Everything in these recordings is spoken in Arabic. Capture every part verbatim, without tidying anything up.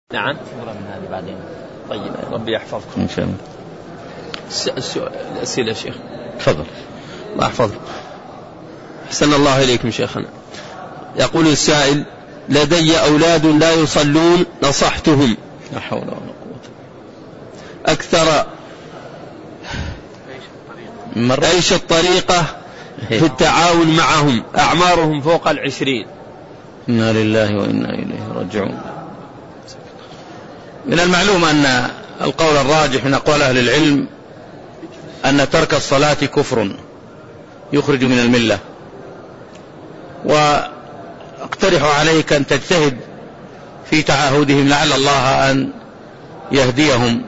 نعم. من هذه بعدين. طيب ربي يحفظكم إن شاء الله. السؤال الأسئلة شيخ. تفضل. الله يحفظكم. أحسن الله إليكم شيخنا. يقول السائل: لدي أولاد لا يصلون، نصحتهم لا حول ولا قوة أكثر، أيش الطريقة في التعاون معهم؟ أعمارهم فوق العشرين. إنا لله وإنا إليه راجعون. من المعلوم أن القول الراجح من أقوال أهل العلم أن ترك الصلاة كفر يخرج من الملة، وأقترح عليك أن تجتهد في تعاهدهم لعل الله أن يهديهم،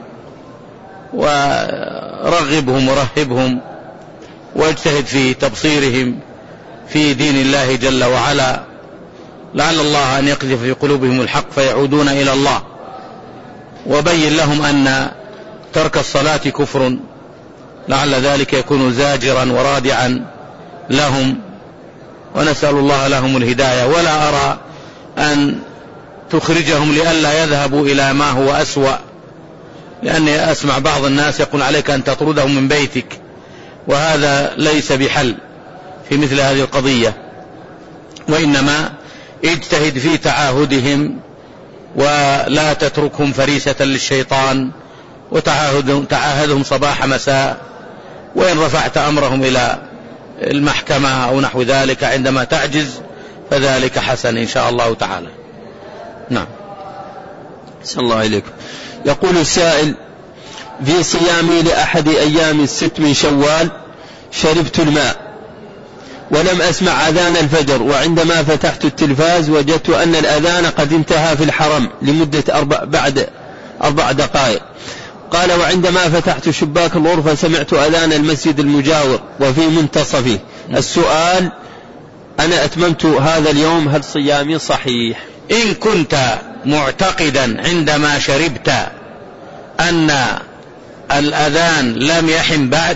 ورغبهم ورهبهم، واجتهد في تبصيرهم في دين الله جل وعلا، لعل الله أن يقذف في قلوبهم الحق فيعودون إلى الله. وبين لهم أن ترك الصلاة كفر، لعل ذلك يكون زاجرا ورادعا لهم، ونسأل الله لهم الهداية. ولا أرى أن تخرجهم لئلا يذهبوا إلى ما هو أسوأ، لأني أسمع بعض الناس يقول عليك أن تطردهم من بيتك، وهذا ليس بحل في مثل هذه القضية، وإنما اجتهد في تعاهدهم ولا تتركهم فريسة للشيطان، وتعاهدهم صباح مساء، وإن رفعت أمرهم إلى المحكمة أو نحو ذلك عندما تعجز فذلك حسن إن شاء الله تعالى. نعم. صلى الله عليكم. يقول السائل: في صيامي لأحد أيام الست من شوال شربت الماء ولم أسمع أذان الفجر، وعندما فتحت التلفاز وجدت أن الأذان قد انتهى في الحرم لمدة أربع بعد أربع دقائق. قال: وعندما فتحت شباك الغرفة سمعت أذان المسجد المجاور وفي منتصفه. السؤال: أنا أتممت هذا اليوم، هل صيامي صحيح؟ إن كنت معتقدا عندما شربت أن الأذان لم يحن بعد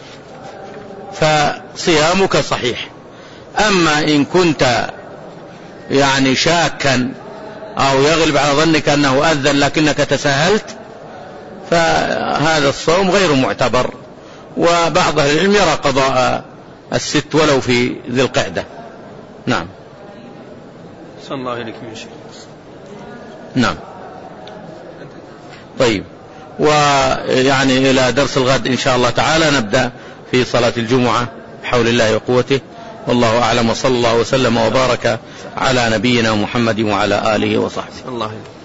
فصيامك صحيح. أما إن كنت يعني شاكا أو يغلب على ظنك أنه أذن لكنك تساهلت فهذا الصوم غير معتبر، وبعض أهل العلم يرى قضاء الست ولو في ذي القعدة. نعم. صلى الله عليكم يا شيخ. نعم. طيب، ويعني إلى درس الغد إن شاء الله تعالى نبدأ في صلاة الجمعة بحول الله وقوته، والله أعلم، وصلى الله وسلم وبارك على نبينا محمد وعلى آله وصحبه. الله